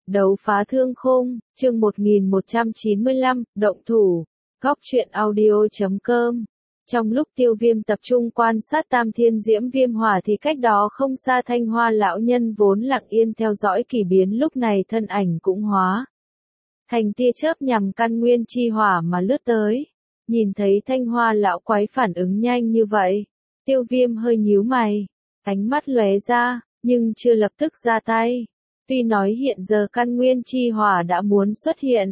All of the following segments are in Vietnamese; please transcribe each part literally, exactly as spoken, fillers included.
Đấu phá thương khung, chương một nghìn một trăm chín mươi lăm, động thủ. Góc truyện audio.com. Trong lúc Tiêu Viêm tập trung quan sát Tam Thiên Diễm Viêm Hỏa thì cách đó không xa Thanh Hoa lão nhân vốn lặng yên theo dõi kỳ biến lúc này thân ảnh cũng hóa thành tia chớp nhằm căn nguyên chi hỏa mà lướt tới. Nhìn thấy Thanh Hoa lão quái phản ứng nhanh như vậy, Tiêu Viêm hơi nhíu mày, ánh mắt lóe ra, nhưng chưa lập tức ra tay. Tuy nói hiện giờ căn nguyên chi hỏa đã muốn xuất hiện,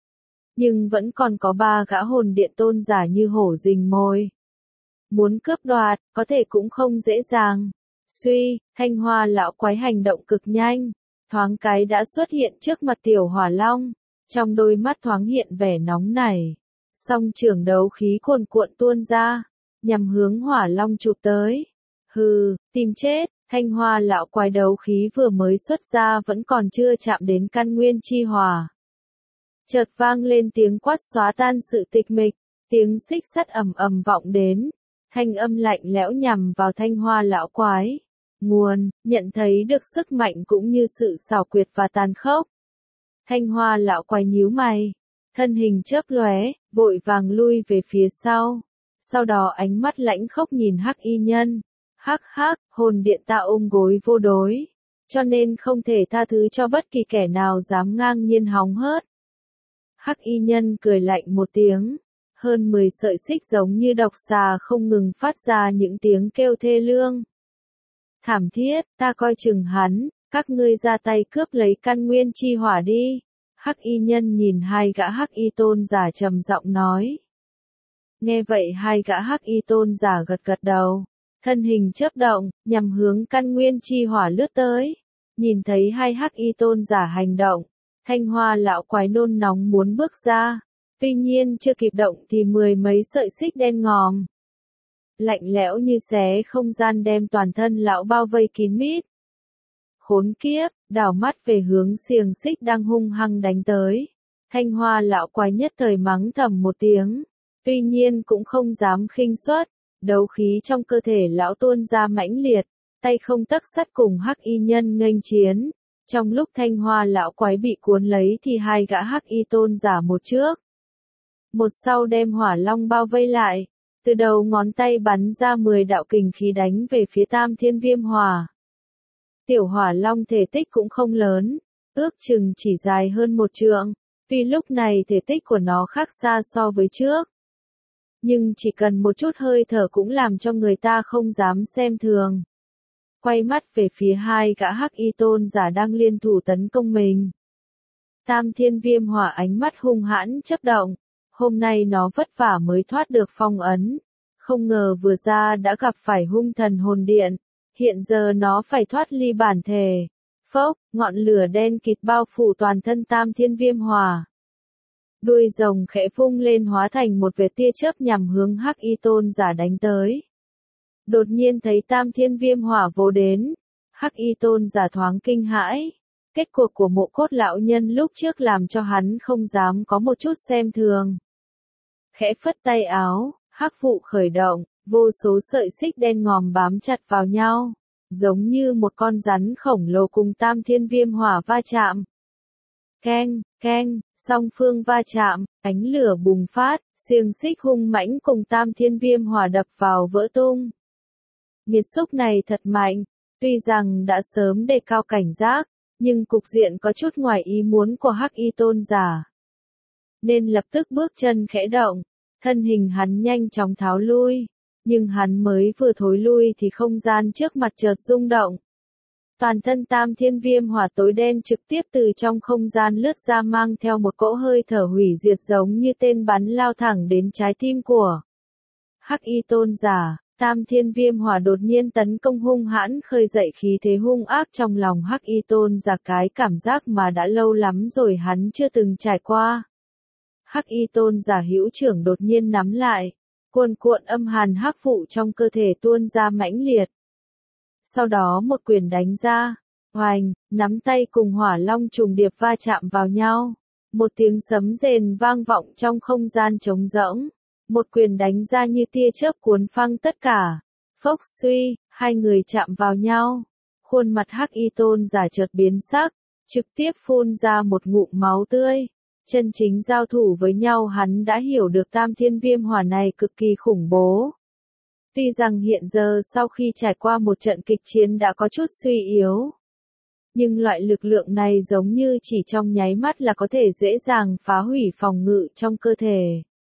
nhưng vẫn còn có ba gã hồn điện tôn giả như hổ rình mồi. Muốn cướp đoạt, có thể cũng không dễ dàng. Suy, Thanh Hoa lão quái hành động cực nhanh, thoáng cái đã xuất hiện trước mặt tiểu hỏa long, trong đôi mắt thoáng hiện vẻ nóng nảy. Song trường đấu khí cuồn cuộn tuôn ra, nhằm hướng hỏa long chụp tới. Hừ, tìm chết. Thanh Hoa lão quái đấu khí vừa mới xuất ra vẫn còn chưa chạm đến căn nguyên chi hỏa. Chợt vang lên tiếng quát xóa tan sự tịch mịch, tiếng xích sắt ầm ầm vọng đến, thanh âm lạnh lẽo nhằm vào Thanh Hoa lão quái. Nguồn, nhận thấy được sức mạnh cũng như sự xảo quyệt và tàn khốc. Thanh Hoa lão quái nhíu mày, thân hình chớp lóe, vội vàng lui về phía sau. Sau đó ánh mắt lãnh khốc nhìn Hắc Y Nhân. Hắc hắc, hồn điện ta ôm gối vô đối, cho nên không thể tha thứ cho bất kỳ kẻ nào dám ngang nhiên hòng hớt. Hắc Y Nhân cười lạnh một tiếng, hơn mười sợi xích giống như độc xà không ngừng phát ra những tiếng kêu thê lương. Thảm thiết, ta coi chừng hắn, các ngươi ra tay cướp lấy căn nguyên chi hỏa đi. Hắc Y Nhân nhìn hai gã Hắc Y tôn giả trầm giọng nói. Nghe vậy hai gã Hắc Y tôn giả gật gật đầu. Thân hình chớp động, nhằm hướng căn nguyên chi hỏa lướt tới. Nhìn thấy hai Hắc Y tôn giả hành động, Thanh Hoa lão quái nôn nóng muốn bước ra. Tuy nhiên chưa kịp động thì mười mấy sợi xích đen ngòm, lạnh lẽo như xé không gian đem toàn thân lão bao vây kín mít. Khốn kiếp, đảo mắt về hướng xiềng xích đang hung hăng đánh tới. Thanh Hoa lão quái nhất thời mắng thầm một tiếng, tuy nhiên cũng không dám khinh suất. Đấu khí trong cơ thể lão tuôn ra mãnh liệt, tay không tấc sắt cùng Hắc Y Nhân nghênh chiến. Trong lúc Thanh Hoa lão quái bị cuốn lấy thì hai gã Hắc Y tôn giả một trước một sau đem hỏa long bao vây lại, từ đầu ngón tay bắn ra mười đạo kình khí đánh về phía Tam Thiên Viêm Hỏa. Tiểu hỏa long thể tích cũng không lớn, ước chừng chỉ dài hơn một trượng, vì lúc này thể tích của nó khác xa so với trước. Nhưng chỉ cần một chút hơi thở cũng làm cho người ta không dám xem thường. Quay mắt về phía hai gã Hắc Y tôn giả đang liên thủ tấn công mình. Tam Thiên Viêm Hỏa ánh mắt hung hãn chớp động, hôm nay nó vất vả mới thoát được phong ấn, không ngờ vừa ra đã gặp phải hung thần hồn điện, hiện giờ nó phải thoát ly bản thể. Phốc, ngọn lửa đen kịt bao phủ toàn thân Tam Thiên Viêm Hỏa. Đuôi rồng khẽ vung lên hóa thành một vệt tia chớp nhằm hướng Hắc Y tôn giả đánh tới. Đột nhiên thấy Tam Thiên Viêm Hỏa vồ đến, Hắc Y tôn giả thoáng kinh hãi. Kết cuộc của Mộ Cốt lão nhân lúc trước làm cho hắn không dám có một chút xem thường. Khẽ phất tay áo, hắc vụ khởi động, vô số sợi xích đen ngòm bám chặt vào nhau, giống như một con rắn khổng lồ cùng Tam Thiên Viêm Hỏa va chạm. Keng, keng, song phương va chạm, ánh lửa bùng phát, xiềng xích hung mãnh cùng Tam Thiên Viêm Hỏa đập vào vỡ tung. Nghiệt xúc này thật mạnh, tuy rằng đã sớm đề cao cảnh giác, nhưng cục diện có chút ngoài ý muốn của Hắc Y tôn giả. Nên lập tức bước chân khẽ động, thân hình hắn nhanh chóng tháo lui, nhưng hắn mới vừa thối lui thì không gian trước mặt chợt rung động. Toàn thân Tam Thiên Viêm Hỏa tối đen trực tiếp từ trong không gian lướt ra mang theo một cỗ hơi thở hủy diệt giống như tên bắn lao thẳng đến trái tim của Hắc Y tôn giả. Tam Thiên Viêm Hỏa đột nhiên tấn công hung hãn khơi dậy khí thế hung ác trong lòng Hắc Y tôn giả, cái cảm giác mà đã lâu lắm rồi hắn chưa từng trải qua. Hắc Y tôn giả hữu trưởng đột nhiên nắm lại, cuồn cuộn âm hàn hắc vụ trong cơ thể tuôn ra mãnh liệt. Sau đó một quyền đánh ra, oành, nắm tay cùng hỏa long trùng điệp va chạm vào nhau. Một tiếng sấm rền vang vọng trong không gian trống rỗng. Một quyền đánh ra như tia chớp cuốn phăng tất cả. Phốc suy, hai người chạm vào nhau. Khuôn mặt Hắc Y tôn giả chợt biến sắc, trực tiếp phun ra một ngụm máu tươi. Chân chính giao thủ với nhau hắn đã hiểu được tam thiên viêm hỏa này cực kỳ khủng bố. Tuy rằng hiện giờ sau khi trải qua một trận kịch chiến đã có chút suy yếu. Nhưng loại lực lượng này giống như chỉ trong nháy mắt là có thể dễ dàng phá hủy phòng ngự trong cơ thể.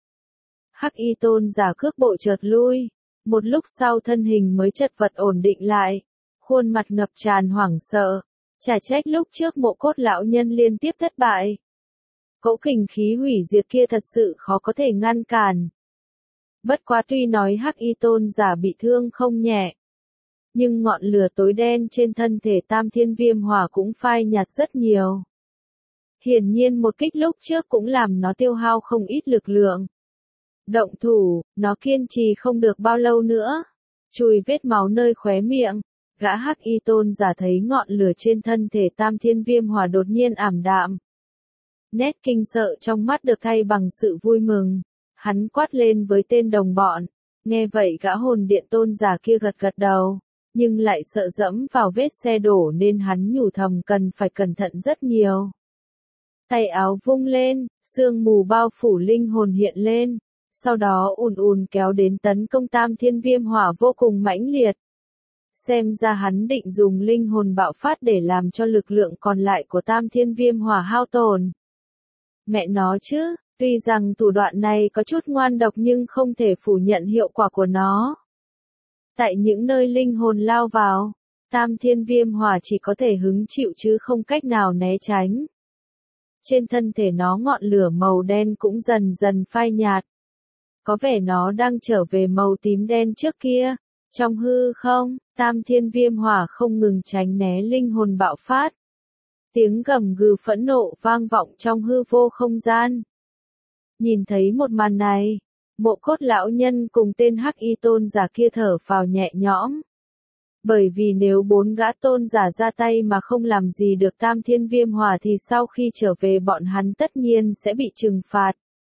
Hắc y tôn giả cước bộ chợt lui. Một lúc sau thân hình mới chật vật ổn định lại. Khuôn mặt ngập tràn hoảng sợ. Chả trách lúc trước mộ cốt lão nhân liên tiếp thất bại. Cỗ kình khí hủy diệt kia thật sự khó có thể ngăn cản. Bất quá tuy nói hắc y tôn giả bị thương không nhẹ. Nhưng ngọn lửa tối đen trên thân thể tam thiên viêm hỏa cũng phai nhạt rất nhiều. Hiển nhiên một kích lúc trước cũng làm nó tiêu hao không ít lực lượng. Động thủ, nó kiên trì không được bao lâu nữa. Chùi vết máu nơi khóe miệng. Gã hắc y tôn giả thấy ngọn lửa trên thân thể tam thiên viêm hỏa đột nhiên ảm đạm. Nét kinh sợ trong mắt được thay bằng sự vui mừng. Hắn quát lên với tên đồng bọn. Nghe vậy gã hồn điện tôn giả kia gật gật đầu. Nhưng lại sợ dẫm vào vết xe đổ nên hắn nhủ thầm cần phải cẩn thận rất nhiều. Tay áo vung lên, sương mù bao phủ linh hồn hiện lên. Sau đó ùn ùn kéo đến tấn công tam thiên viêm hỏa vô cùng mãnh liệt. Xem ra hắn định dùng linh hồn bạo phát để làm cho lực lượng còn lại của tam thiên viêm hỏa hao tổn. Mẹ nó chứ, tuy rằng thủ đoạn này có chút ngoan độc nhưng không thể phủ nhận hiệu quả của nó. Tại những nơi linh hồn lao vào, tam thiên viêm hỏa chỉ có thể hứng chịu chứ không cách nào né tránh. Trên thân thể nó ngọn lửa màu đen cũng dần dần phai nhạt. Có vẻ nó đang trở về màu tím đen trước kia. Trong hư không, tam thiên viêm hỏa không ngừng tránh né linh hồn bạo phát. Tiếng gầm gừ phẫn nộ vang vọng trong hư vô không gian. Nhìn thấy một màn này, mộ cốt lão nhân cùng tên hắc y tôn giả kia thở phào nhẹ nhõm. Bởi vì nếu bốn gã tôn giả ra tay mà không làm gì được tam thiên viêm hỏa thì sau khi trở về bọn hắn tất nhiên sẽ bị trừng phạt.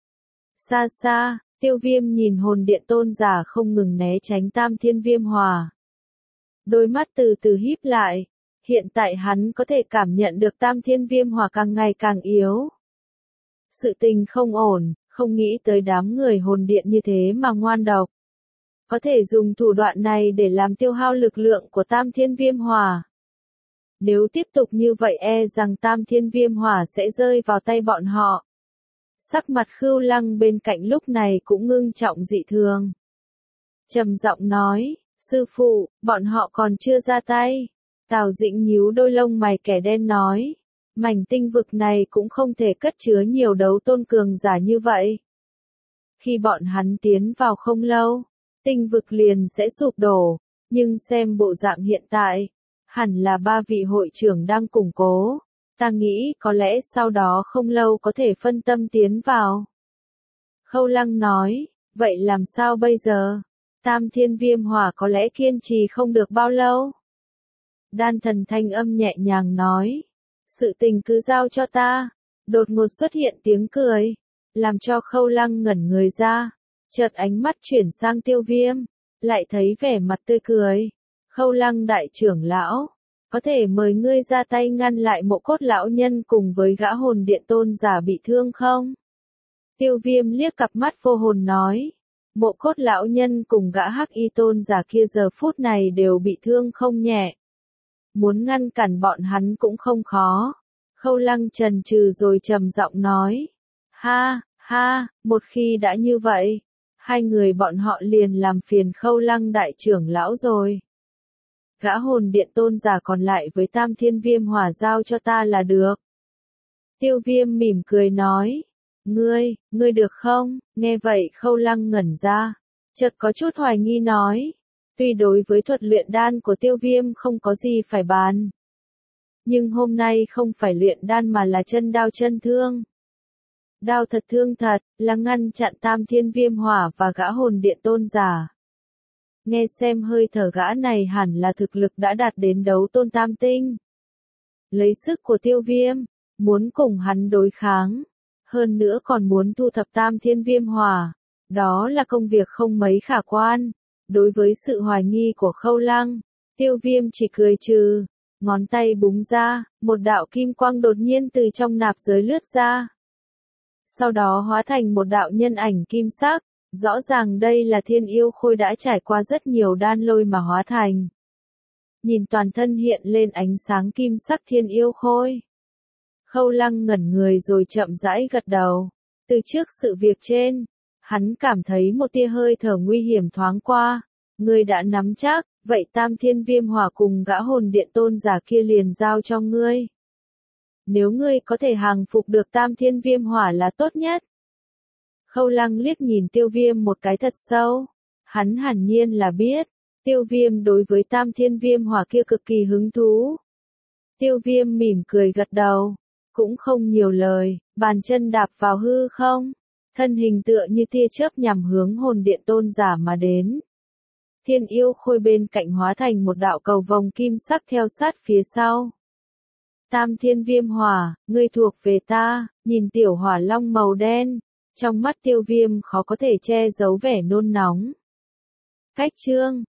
Xa xa, Tiêu Viêm nhìn hồn điện tôn giả không ngừng né tránh tam thiên viêm hỏa. Đôi mắt từ từ híp lại, hiện tại hắn có thể cảm nhận được tam thiên viêm hỏa càng ngày càng yếu. Sự tình không ổn, không nghĩ tới đám người hồn điện như thế mà ngoan độc. Có thể dùng thủ đoạn này để làm tiêu hao lực lượng của tam thiên viêm hỏa. Nếu tiếp tục như vậy e rằng tam thiên viêm hỏa sẽ rơi vào tay bọn họ. Sắc mặt Khưu Lăng bên cạnh lúc này cũng ngưng trọng dị thường. Trầm giọng nói, sư phụ, bọn họ còn chưa ra tay. Tào Dĩnh nhíu đôi lông mày kẻ đen nói, mảnh tinh vực này cũng không thể cất chứa nhiều đấu tôn cường giả như vậy. Khi bọn hắn tiến vào không lâu, tinh vực liền sẽ sụp đổ, nhưng xem bộ dạng hiện tại, hẳn là ba vị hội trưởng đang củng cố. Ta nghĩ có lẽ sau đó không lâu có thể phân tâm tiến vào. Khâu Lăng nói, vậy làm sao bây giờ? Tam thiên viêm hỏa có lẽ kiên trì không được bao lâu. Đan thần thanh âm nhẹ nhàng nói, sự tình cứ giao cho ta. Đột ngột xuất hiện tiếng cười, làm cho Khâu Lăng ngẩn người ra. Chợt ánh mắt chuyển sang Tiêu Viêm, lại thấy vẻ mặt tươi cười. Khâu Lăng đại trưởng lão, có thể mời ngươi ra tay ngăn lại mộ cốt lão nhân cùng với gã hồn điện tôn giả bị thương không? Tiêu Viêm liếc cặp mắt vô hồn nói, mộ cốt lão nhân cùng gã hắc y tôn giả kia giờ phút này đều bị thương không nhẹ. Muốn ngăn cản bọn hắn cũng không khó. Khâu Lăng chần chừ rồi trầm giọng nói, ha, ha, một khi đã như vậy, hai người bọn họ liền làm phiền Khâu Lăng đại trưởng lão rồi. Gã hồn điện tôn giả còn lại với tam thiên viêm hỏa giao cho ta là được. Tiêu Viêm mỉm cười nói, ngươi, ngươi được không? Nghe vậy Khâu Lăng ngẩn ra, chợt có chút hoài nghi nói, tuy đối với thuật luyện đan của Tiêu Viêm không có gì phải bàn. Nhưng hôm nay không phải luyện đan mà là chân đao chân thương. Đao thật thương thật, là ngăn chặn tam thiên viêm hỏa và gã hồn điện tôn giả. Nghe xem hơi thở gã này hẳn là thực lực đã đạt đến đấu tôn tam tinh. Lấy sức của Tiêu Viêm, muốn cùng hắn đối kháng, hơn nữa còn muốn thu thập tam thiên viêm hỏa, đó là công việc không mấy khả quan. Đối với sự hoài nghi của Khâu Lăng, Tiêu Viêm chỉ cười trừ, ngón tay búng ra, một đạo kim quang đột nhiên từ trong nạp giới lướt ra. Sau đó hóa thành một đạo nhân ảnh kim sắc, rõ ràng đây là thiên yêu khôi đã trải qua rất nhiều đan lôi mà hóa thành. Nhìn toàn thân hiện lên ánh sáng kim sắc thiên yêu khôi. Khâu Lăng ngẩn người rồi chậm rãi gật đầu. Từ trước sự việc trên, hắn cảm thấy một tia hơi thở nguy hiểm thoáng qua. Ngươi đã nắm chắc, vậy Tam Thiên Viêm Hỏa cùng gã hồn điện tôn giả kia liền giao cho ngươi. Nếu ngươi có thể hàng phục được Tam Thiên Viêm Hỏa là tốt nhất. Khâu Lăng liếc nhìn Tiêu Viêm một cái thật sâu. Hắn hẳn nhiên là biết, Tiêu Viêm đối với Tam Thiên Viêm Hỏa kia cực kỳ hứng thú. Tiêu Viêm mỉm cười gật đầu, cũng không nhiều lời, bàn chân đạp vào hư không, thân hình tựa như tia chớp nhằm hướng hồn điện tôn giả mà đến. Thiên yêu khôi bên cạnh hóa thành một đạo cầu vòng kim sắc theo sát phía sau. Tam Thiên Viêm Hỏa, ngươi thuộc về ta, nhìn tiểu hỏa long màu đen, trong mắt Tiêu Viêm khó có thể che giấu vẻ nôn nóng. Cách chương